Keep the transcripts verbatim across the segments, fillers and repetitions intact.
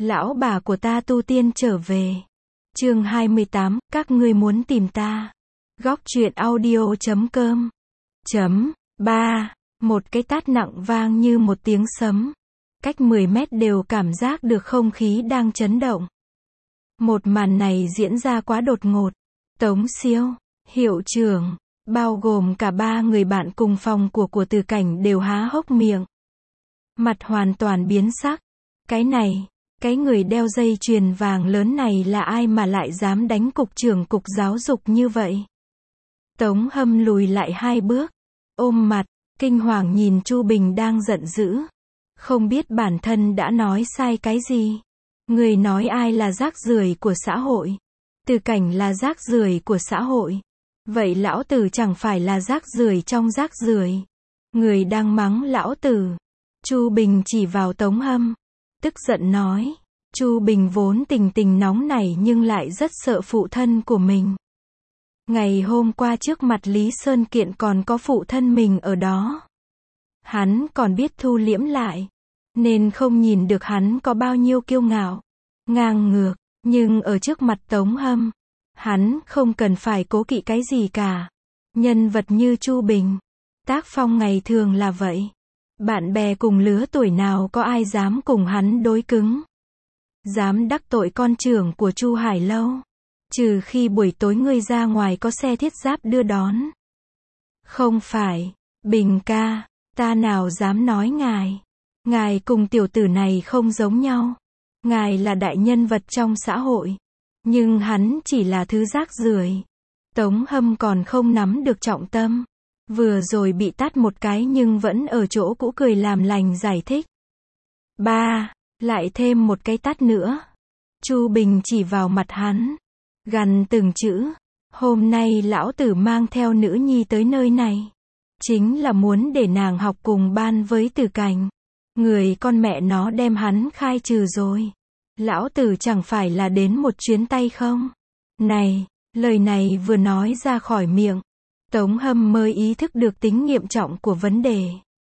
Lão bà của ta tu tiên trở về. Chương hai mươi tám, các ngươi muốn tìm ta. Góc truyện audio chấm com. Chấm. ba. Một cái tát nặng vang như một tiếng sấm. Cách mười mét đều cảm giác được không khí đang chấn động. Một màn này diễn ra quá đột ngột. Tống Siêu, hiệu trưởng, bao gồm cả ba người bạn cùng phòng của của Từ Cảnh đều há hốc miệng. Mặt hoàn toàn biến sắc. Cái này, cái người đeo dây chuyền vàng lớn này là ai mà lại dám đánh cục trưởng cục giáo dục như vậy? Tống Hâm lùi lại hai bước, ôm mặt, kinh hoàng nhìn Chu Bình đang giận dữ. Không biết bản thân đã nói sai cái gì. Người nói ai là rác rưởi của xã hội? Từ Cảnh là rác rưởi của xã hội. Vậy lão tử chẳng phải là rác rưởi trong rác rưởi. Người đang mắng lão tử. Chu Bình chỉ vào Tống Hâm, tức giận nói. Chu Bình vốn tình tình nóng nảy nhưng lại rất sợ phụ thân của mình. Ngày hôm qua trước mặt Lý Sơn Kiện còn có phụ thân mình ở đó. Hắn còn biết thu liễm lại, nên không nhìn được hắn có bao nhiêu kiêu ngạo, ngang ngược, nhưng ở trước mặt Tống Hâm, hắn không cần phải cố kỵ cái gì cả. Nhân vật như Chu Bình, tác phong ngày thường là vậy. Bạn bè cùng lứa tuổi nào có ai dám cùng hắn đối cứng. Dám đắc tội con trưởng của Chu Hải Lâu. Trừ khi buổi tối ngươi ra ngoài có xe thiết giáp đưa đón. Không phải, Bình ca, ta nào dám nói ngài. Ngài cùng tiểu tử này không giống nhau. Ngài là đại nhân vật trong xã hội. Nhưng hắn chỉ là thứ rác rưởi. Tống Hâm còn không nắm được trọng tâm. Vừa rồi bị tát một cái nhưng vẫn ở chỗ cũ cười làm lành giải thích. Ba, lại thêm một cái tát nữa. Chu Bình chỉ vào mặt hắn, gằn từng chữ. Hôm nay lão tử mang theo nữ nhi tới nơi này. Chính là muốn để nàng học cùng ban với Từ Cảnh. Người con mẹ nó đem hắn khai trừ rồi. Lão tử chẳng phải là đến một chuyến tay không? Này, lời này vừa nói ra khỏi miệng. Tống Hâm mới ý thức được tính nghiêm trọng của vấn đề.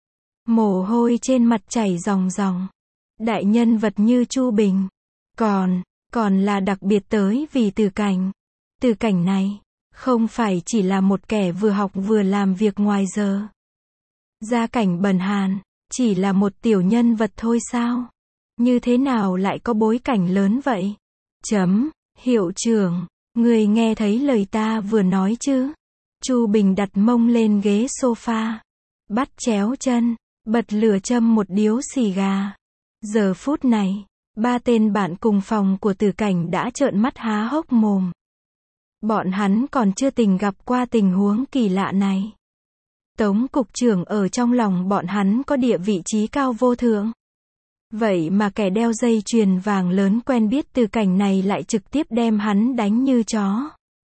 Mồ hôi trên mặt chảy ròng ròng. Đại nhân vật như Chu Bình. Còn, còn là đặc biệt tới vì Từ Cảnh. Từ Cảnh này, không phải chỉ là một kẻ vừa học vừa làm việc ngoài giờ. Gia cảnh bần hàn, chỉ là một tiểu nhân vật thôi sao? Như thế nào lại có bối cảnh lớn vậy? Chấm, hiệu trưởng, người nghe thấy lời ta vừa nói chứ? Chu Bình đặt mông lên ghế sofa, bắt chéo chân, bật lửa châm một điếu xì gà. Giờ phút này, ba tên bạn cùng phòng của Từ Cảnh đã trợn mắt há hốc mồm. Bọn hắn còn chưa từng gặp qua tình huống kỳ lạ này. Tống cục trưởng ở trong lòng bọn hắn có địa vị trí cao vô thượng. Vậy mà kẻ đeo dây chuyền vàng lớn quen biết Từ Cảnh này lại trực tiếp đem hắn đánh như chó.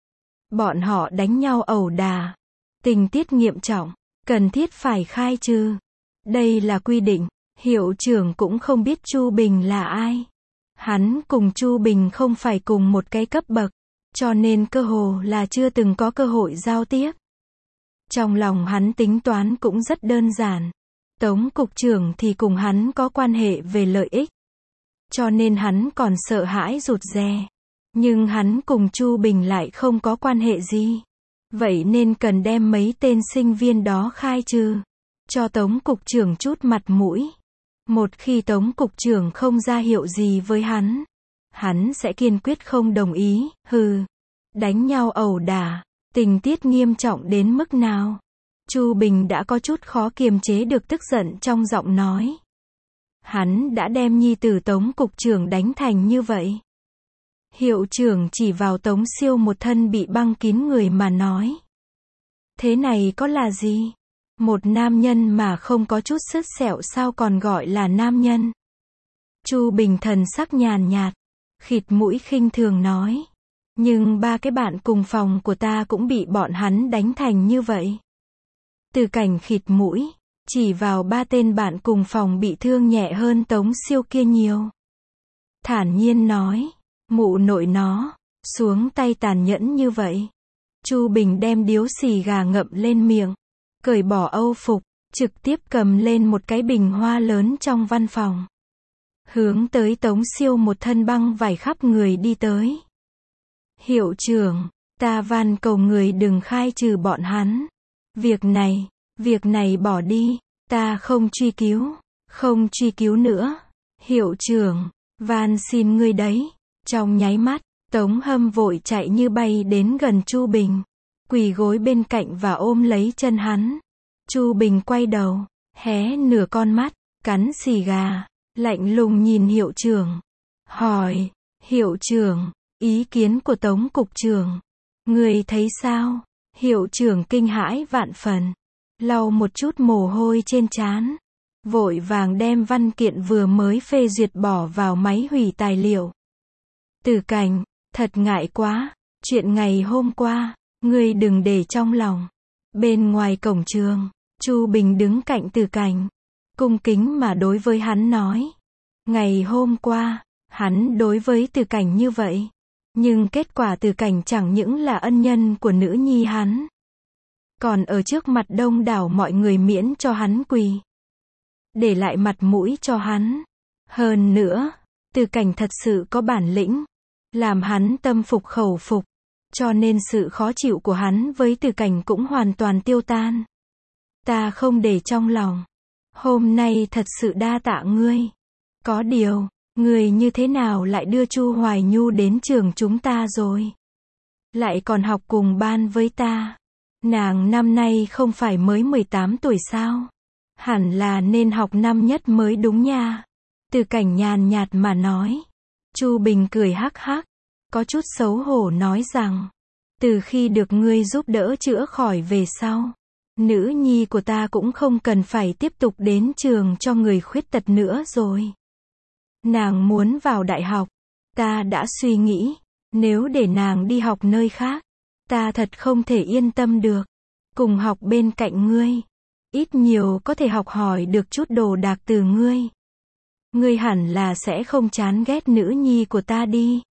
Bọn họ đánh nhau ẩu đả. Tình tiết nghiêm trọng, cần thiết phải khai trừ. Đây là quy định. Hiệu trưởng cũng không biết Chu Bình là ai. Hắn cùng Chu Bình không phải cùng một cái cấp bậc, cho nên cơ hồ là chưa từng có cơ hội giao tiếp. Trong lòng hắn tính toán cũng rất đơn giản. Tống cục trưởng thì cùng hắn có quan hệ về lợi ích. Cho nên hắn còn sợ hãi rụt rè. Nhưng hắn cùng Chu Bình lại không có quan hệ gì. Vậy nên cần đem mấy tên sinh viên đó khai trừ. Cho Tống cục trưởng chút mặt mũi. Một khi Tống cục trưởng không ra hiệu gì với hắn, hắn sẽ kiên quyết không đồng ý. Hừ, đánh nhau ẩu đả, tình tiết nghiêm trọng đến mức nào? Chu Bình đã có chút khó kiềm chế được tức giận trong giọng nói. Hắn đã đem nhi tử Tống cục trưởng đánh thành như vậy. Hiệu trưởng chỉ vào Tống Siêu một thân bị băng kín người mà nói. Thế này có là gì? Một nam nhân mà không có chút sứt sẹo sao còn gọi là nam nhân? Chu Bình thần sắc nhàn nhạt, khịt mũi khinh thường nói. Nhưng ba cái bạn cùng phòng của ta cũng bị bọn hắn đánh thành như vậy. Từ Cảnh khịt mũi, chỉ vào ba tên bạn cùng phòng bị thương nhẹ hơn Tống Siêu kia nhiều. Thản nhiên nói, mụ nội nó, xuống tay tàn nhẫn như vậy. Chu Bình đem điếu xì gà ngậm lên miệng. Cởi bỏ âu phục, trực tiếp cầm lên một cái bình hoa lớn trong văn phòng. hướng tới Tống Siêu một thân băng vải khắp người đi tới. Hiệu trưởng, ta van cầu người đừng khai trừ bọn hắn. Việc này, việc này bỏ đi, ta không truy cứu, không truy cứu nữa. Hiệu trưởng, van xin ngươi đấy. Trong nháy mắt, Tống Hâm vội chạy như bay đến gần Chu Bình, quỳ gối bên cạnh và ôm lấy chân hắn. Chu Bình quay đầu, hé nửa con mắt, cắn xì gà, lạnh lùng nhìn hiệu trưởng. Hỏi, hiệu trưởng, ý kiến của Tống cục trưởng, người thấy sao? Hiệu trưởng kinh hãi vạn phần, lau một chút mồ hôi trên trán, vội vàng đem văn kiện vừa mới phê duyệt bỏ vào máy hủy tài liệu. Từ Cảnh, thật ngại quá, chuyện ngày hôm qua, ngươi đừng để trong lòng. Bên ngoài cổng trường, Chu Bình đứng cạnh Từ Cảnh, cung kính mà đối với hắn nói. Ngày hôm qua, hắn đối với Từ Cảnh như vậy, nhưng kết quả Từ Cảnh chẳng những là ân nhân của nữ nhi hắn, còn ở trước mặt đông đảo mọi người miễn cho hắn quỳ, để lại mặt mũi cho hắn. Hơn nữa, Từ Cảnh thật sự có bản lĩnh, làm hắn tâm phục khẩu phục, cho nên sự khó chịu của hắn với Từ Cảnh cũng hoàn toàn tiêu tan. Ta không để trong lòng. Hôm nay thật sự đa tạ ngươi. Có điều, ngươi như thế nào lại đưa Chu Hoài Nhu đến trường chúng ta rồi? Lại còn học cùng ban với ta. Nàng năm nay không phải mới mười tám tuổi sao? Hẳn là nên học năm nhất mới đúng nha. Từ Cảnh nhàn nhạt mà nói. Chu Bình cười hắc hắc, có chút xấu hổ nói rằng, từ khi được ngươi giúp đỡ chữa khỏi về sau, nữ nhi của ta cũng không cần phải tiếp tục đến trường cho người khuyết tật nữa rồi. Nàng muốn vào đại học, ta đã suy nghĩ, nếu để nàng đi học nơi khác, ta thật không thể yên tâm được. Cùng học bên cạnh ngươi, ít nhiều có thể học hỏi được chút đồ đạc từ ngươi. Ngươi hẳn là sẽ không chán ghét nữ nhi của ta đi.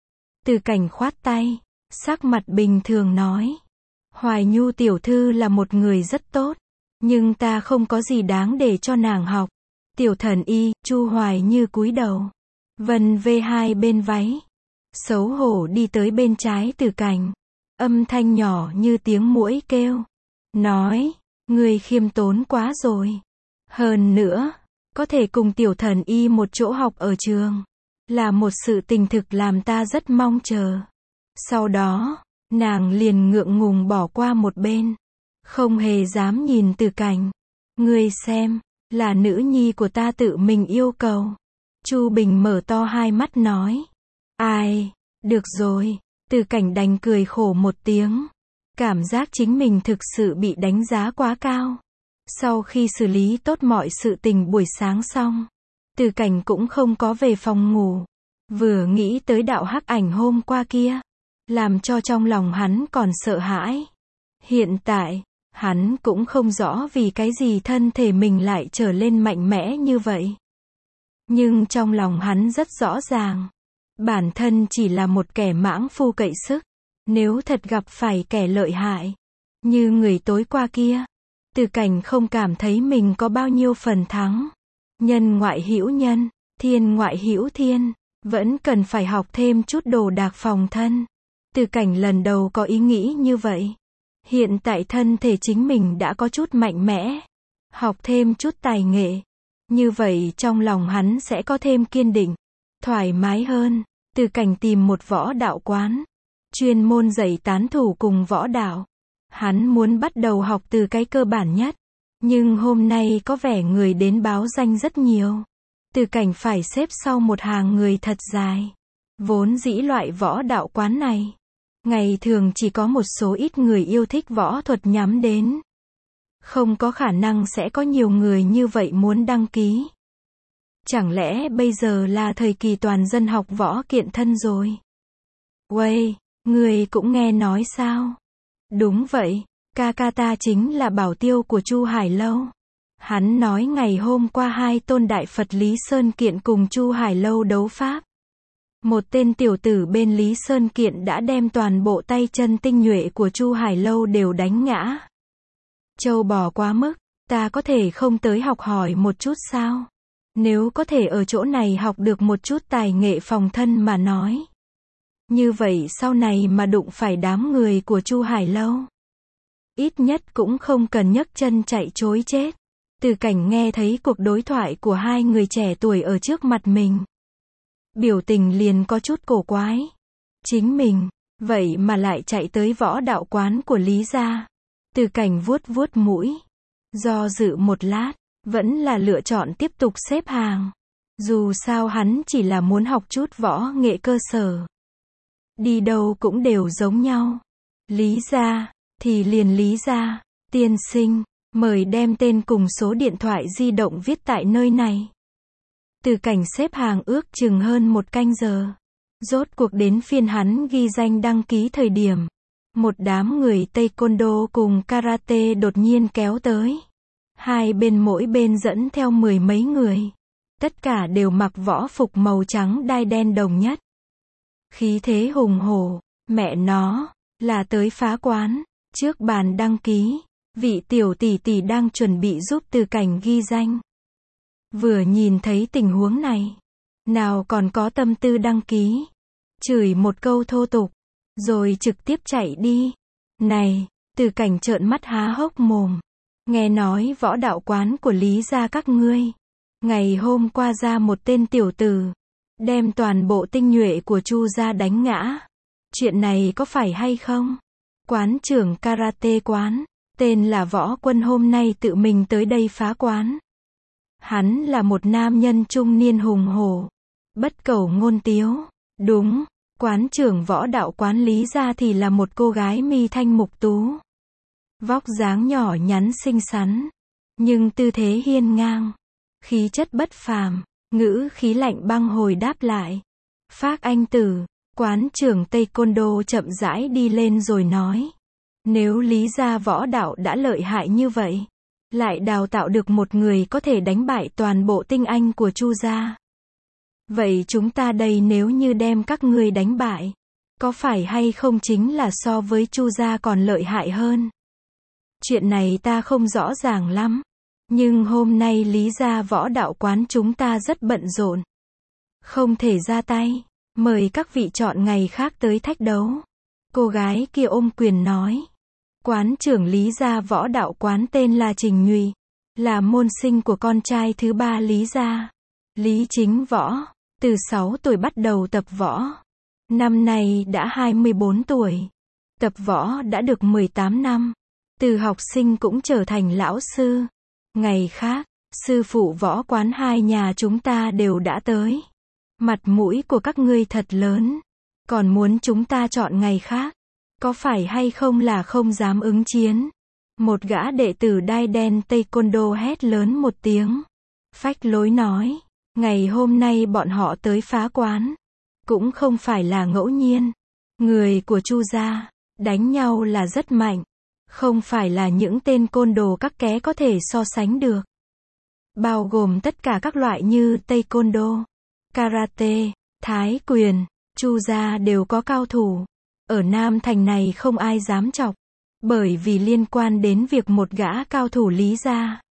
Từ Cảnh khoát tay, sắc mặt bình thường nói. Hoài Nhu tiểu thư là một người rất tốt, nhưng ta không có gì đáng để cho nàng học. Tiểu thần y, Chu Hoài Như cúi đầu, vân vê hai bên váy, xấu hổ đi tới bên trái Từ Cảnh, âm thanh nhỏ như tiếng muỗi kêu, nói, ngươi khiêm tốn quá rồi. Hơn nữa, có thể cùng tiểu thần y một chỗ học ở trường, là một sự tình thực làm ta rất mong chờ. Sau đó, nàng liền ngượng ngùng bỏ qua một bên, không hề dám nhìn Từ Cảnh. Ngươi xem, là nữ nhi của ta tự mình yêu cầu. Chu Bình mở to hai mắt nói. Ai, được rồi. Từ Cảnh đành cười khổ một tiếng, cảm giác chính mình thực sự bị đánh giá quá cao. Sau khi xử lý tốt mọi sự tình buổi sáng xong, Từ Cảnh cũng không có về phòng ngủ. Vừa nghĩ tới đạo hắc ảnh hôm qua kia, làm cho trong lòng hắn còn sợ hãi. Hiện tại, hắn cũng không rõ vì cái gì thân thể mình lại trở lên mạnh mẽ như vậy. Nhưng trong lòng hắn rất rõ ràng, bản thân chỉ là một kẻ mãng phu cậy sức. Nếu thật gặp phải kẻ lợi hại, như người tối qua kia, Từ Cảnh không cảm thấy mình có bao nhiêu phần thắng. Nhân ngoại hữu nhân, thiên ngoại hữu thiên, vẫn cần phải học thêm chút đồ đạc phòng thân. Từ Cảnh lần đầu có ý nghĩ như vậy. Hiện tại thân thể chính mình đã có chút mạnh mẽ, học thêm chút tài nghệ, như vậy trong lòng hắn sẽ có thêm kiên định, thoải mái hơn. Từ Cảnh tìm một võ đạo quán, chuyên môn dạy tán thủ cùng võ đạo. Hắn muốn bắt đầu học từ cái cơ bản nhất, nhưng hôm nay có vẻ người đến báo danh rất nhiều. Từ Cảnh phải xếp sau một hàng người thật dài. Vốn dĩ loại võ đạo quán này, ngày thường chỉ có một số ít người yêu thích võ thuật nhắm đến. Không có khả năng sẽ có nhiều người như vậy muốn đăng ký. Chẳng lẽ bây giờ là thời kỳ toàn dân học võ kiện thân rồi? Uầy, người cũng nghe nói sao? Đúng vậy, ca ca ta chính là bảo tiêu của Chu Hải Lâu. Hắn nói ngày hôm qua hai tôn đại Phật Lý Sơn Kiện cùng Chu Hải Lâu đấu pháp. Một tên tiểu tử bên Lý Sơn Kiện đã đem toàn bộ tay chân tinh nhuệ của Chu Hải Lâu đều đánh ngã. Châu bò quá mức, ta có thể không tới học hỏi một chút sao? Nếu có thể ở chỗ này học được một chút tài nghệ phòng thân mà nói. Như vậy sau này mà đụng phải đám người của Chu Hải Lâu. Ít nhất cũng không cần nhấc chân chạy trối chết. Từ Cảnh nghe thấy cuộc đối thoại của hai người trẻ tuổi ở trước mặt mình. Biểu tình liền có chút cổ quái. Chính mình, vậy mà lại chạy tới võ đạo quán của Lý gia. Từ Cảnh vuốt vuốt mũi. Do dự một lát, vẫn là lựa chọn tiếp tục xếp hàng. Dù sao hắn chỉ là muốn học chút võ nghệ cơ sở. Đi đâu cũng đều giống nhau. Lý gia, thì liền Lý gia. Tiên sinh, mời đem tên cùng số điện thoại di động viết tại nơi này. Từ Cảnh xếp hàng ước chừng hơn một canh giờ. Rốt cuộc đến phiên hắn ghi danh đăng ký thời điểm. Một đám người taekwondo cùng karate đột nhiên kéo tới. Hai bên mỗi bên dẫn theo mười mấy người. Tất cả đều mặc võ phục màu trắng đai đen đồng nhất. Khí thế hùng hổ, mẹ nó, là tới phá quán. Trước bàn đăng ký, vị tiểu tỷ tỷ đang chuẩn bị giúp Từ Cảnh ghi danh. Vừa nhìn thấy tình huống này, nào còn có tâm tư đăng ký. Chửi một câu thô tục, rồi trực tiếp chạy đi. Này, Từ Cảnh trợn mắt há hốc mồm. Nghe nói võ đạo quán của Lý gia các ngươi. Ngày hôm qua ra một tên tiểu tử. Đem toàn bộ tinh nhuệ của Chu gia đánh ngã. Chuyện này có phải hay không? Quán trưởng karate quán, tên là Võ Quân hôm nay tự mình tới đây phá quán. Hắn là một nam nhân trung niên hùng hổ. Bất cầu ngôn tiếu. Đúng, quán trưởng võ đạo quán Lý gia thì là một cô gái mi thanh mục tú. Vóc dáng nhỏ nhắn xinh xắn. Nhưng tư thế hiên ngang. Khí chất bất phàm. Ngữ khí lạnh băng hồi đáp lại. Phác anh tử, quán trưởng taekwondo chậm rãi đi lên rồi nói. Nếu Lý gia võ đạo đã lợi hại như vậy, lại đào tạo được một người có thể đánh bại toàn bộ tinh anh của Chu gia. Vậy chúng ta đây nếu như đem các ngươi đánh bại, có phải hay không chính là so với Chu gia còn lợi hại hơn? Chuyện này ta không rõ ràng lắm. Nhưng hôm nay Lý gia võ đạo quán chúng ta rất bận rộn. Không thể ra tay. Mời các vị chọn ngày khác tới thách đấu. Cô gái kia ôm quyền nói. Quán trưởng Lý gia võ đạo quán tên là Trình Nhụy. Là môn sinh của con trai thứ ba Lý gia. Lý Chính Võ. Từ sáu tuổi bắt đầu tập võ. Năm nay đã hai mươi bốn tuổi. Tập võ đã được mười tám năm. Từ học sinh cũng trở thành lão sư. Ngày khác, sư phụ võ quán hai nhà chúng ta đều đã tới. Mặt mũi của các ngươi thật lớn. Còn muốn chúng ta chọn ngày khác. Có phải hay không là không dám ứng chiến? Một gã đệ tử đai đen taekwondo hét lớn một tiếng. Phách lối nói. Ngày hôm nay bọn họ tới phá quán. Cũng không phải là ngẫu nhiên. Người của Chu gia, đánh nhau là rất mạnh. Không phải là những tên côn đồ các ké có thể so sánh được. Bao gồm tất cả các loại như taekwondo, karate, thái quyền, Chu gia đều có cao thủ. Ở Nam Thành này không ai dám chọc. Bởi vì liên quan đến việc một gã cao thủ Lý gia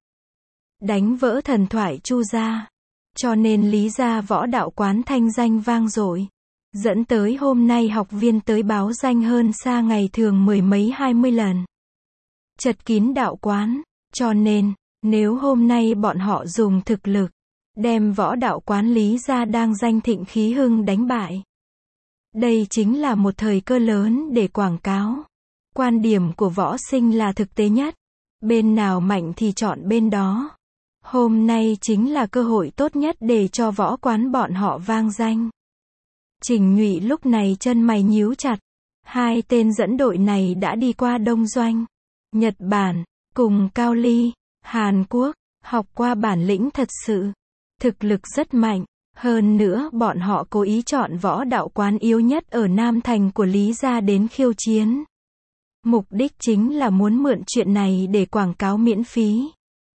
đánh vỡ thần thoại Chu gia. Cho nên Lý gia võ đạo quán thanh danh vang dội. Dẫn tới hôm nay học viên tới báo danh hơn xa ngày thường mười mấy hai mươi lần. Chật kín đạo quán. Cho nên, nếu hôm nay bọn họ dùng thực lực, đem võ đạo quán Lý gia đang danh thịnh khí hưng đánh bại. Đây chính là một thời cơ lớn để quảng cáo. Quan điểm của võ sinh là thực tế nhất. Bên nào mạnh thì chọn bên đó. Hôm nay chính là cơ hội tốt nhất để cho võ quán bọn họ vang danh. Trình Nhụy lúc này chân mày nhíu chặt. Hai tên dẫn đội này đã đi qua Đông Doanh, Nhật Bản, cùng Cao Ly, Hàn Quốc, học qua bản lĩnh thật sự. Thực lực rất mạnh. Hơn nữa bọn họ cố ý chọn võ đạo quán yếu nhất ở Nam Thành của Lý gia đến khiêu chiến. Mục đích chính là muốn mượn chuyện này để quảng cáo miễn phí.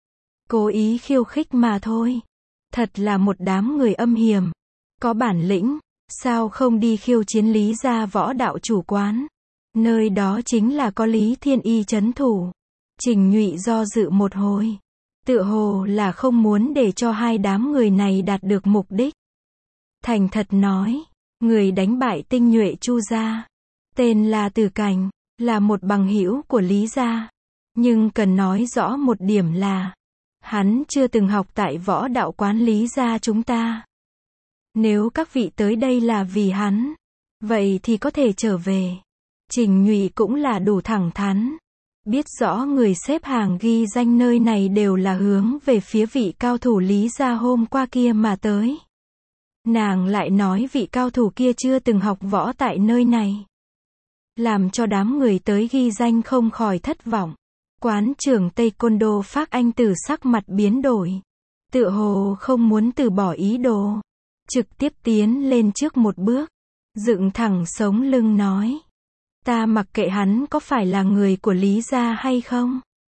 Cố ý khiêu khích mà thôi. Thật là một đám người âm hiểm. Có bản lĩnh, sao không đi khiêu chiến Lý gia võ đạo chủ quán. Nơi đó chính là có Lý Thiên Y trấn thủ. Trình Nhụy do dự một hồi. Tựa hồ là không muốn để cho hai đám người này đạt được mục đích. Thành thật nói, người đánh bại tinh nhuệ Chu gia, tên là Từ Cảnh, là một bằng hữu của Lý gia. Nhưng cần nói rõ một điểm là, hắn chưa từng học tại võ đạo quán Lý gia chúng ta. Nếu các vị tới đây là vì hắn, vậy thì có thể trở về. Trình Nhụy cũng là đủ thẳng thắn. Biết rõ người xếp hàng ghi danh nơi này đều là hướng về phía vị cao thủ Lý gia hôm qua kia mà tới. Nàng lại nói vị cao thủ kia chưa từng học võ tại nơi này. Làm cho đám người tới ghi danh không khỏi thất vọng. Quán trưởng Taekwondo Phác Anh Tử sắc mặt biến đổi. Tựa hồ không muốn từ bỏ ý đồ. Trực tiếp tiến lên trước một bước. Dựng thẳng sống lưng nói. Ta mặc kệ hắn có phải là người của Lý gia hay không.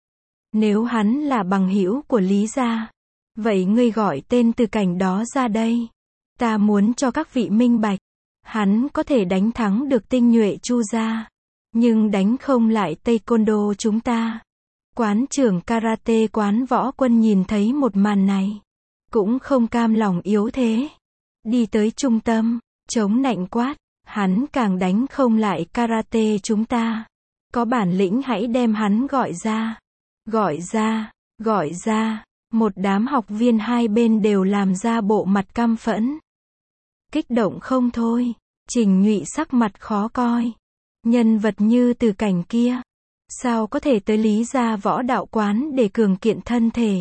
Nếu hắn là bằng hữu của Lý gia, vậy ngươi gọi tên Từ Cảnh đó ra đây. Ta muốn cho các vị minh bạch. Hắn có thể đánh thắng được tinh nhuệ Chu gia, nhưng đánh không lại Taekwondo chúng ta. Quán trưởng karate quán Võ Quân nhìn thấy một màn này, cũng không cam lòng yếu thế. Đi tới trung tâm, chống nạnh quát, hắn càng đánh không lại karate chúng ta. Có bản lĩnh hãy đem hắn gọi ra. Gọi ra, gọi ra. Một đám học viên hai bên đều làm ra bộ mặt căm phẫn. Kích động không thôi. Trình Nhụy sắc mặt khó coi. Nhân vật như Từ Cảnh kia, sao có thể tới Lý gia võ đạo quán để cường kiện thân thể.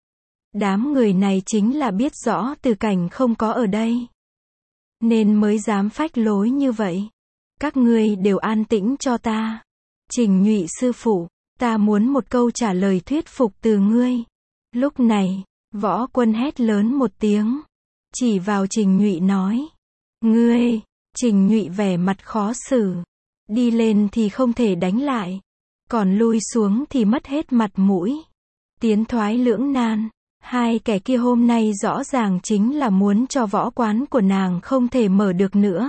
Đám người này chính là biết rõ Từ Cảnh không có ở đây, nên mới dám phách lối như vậy. Các ngươi đều an tĩnh cho ta. Trình Nhụy sư phụ, ta muốn một câu trả lời thuyết phục từ ngươi. Lúc này, Võ Quân hét lớn một tiếng, chỉ vào Trình Nhụy nói. Ngươi, Trình Nhụy vẻ mặt khó xử. Đi lên thì không thể đánh lại, còn lui xuống thì mất hết mặt mũi. Tiến thoái lưỡng nan. Hai kẻ kia hôm nay rõ ràng chính là muốn cho võ quán của nàng không thể mở được nữa.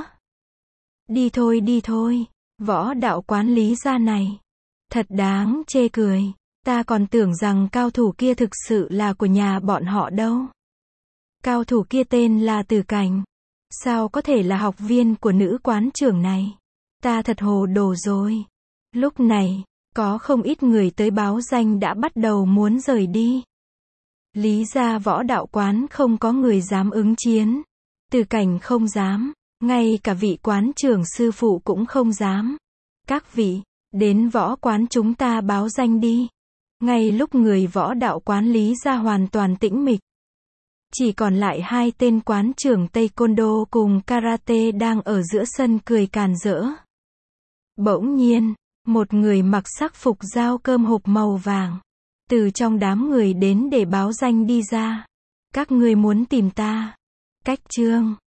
Đi thôi đi thôi, võ đạo quán Lý gia này thật đáng chê cười. Ta còn tưởng rằng cao thủ kia thực sự là của nhà bọn họ đâu. Cao thủ kia tên là Từ Cảnh, sao có thể là học viên của nữ quán trưởng này. Ta thật hồ đồ rồi. Lúc này, có không ít người tới báo danh đã bắt đầu muốn rời đi. Lý gia võ đạo quán không có người dám ứng chiến. Từ Cảnh không dám, ngay cả vị quán trưởng sư phụ cũng không dám. Các vị, đến võ quán chúng ta báo danh đi. Ngay lúc người võ đạo quán Lý gia hoàn toàn tĩnh mịch, chỉ còn lại hai tên quán trưởng Taekwondo cùng karate đang ở giữa sân cười càn rỡ. Bỗng nhiên, một người mặc sắc phục dao cơm hộp màu vàng, từ trong đám người đến để báo danh đi ra. Các ngươi muốn tìm ta. Cách chương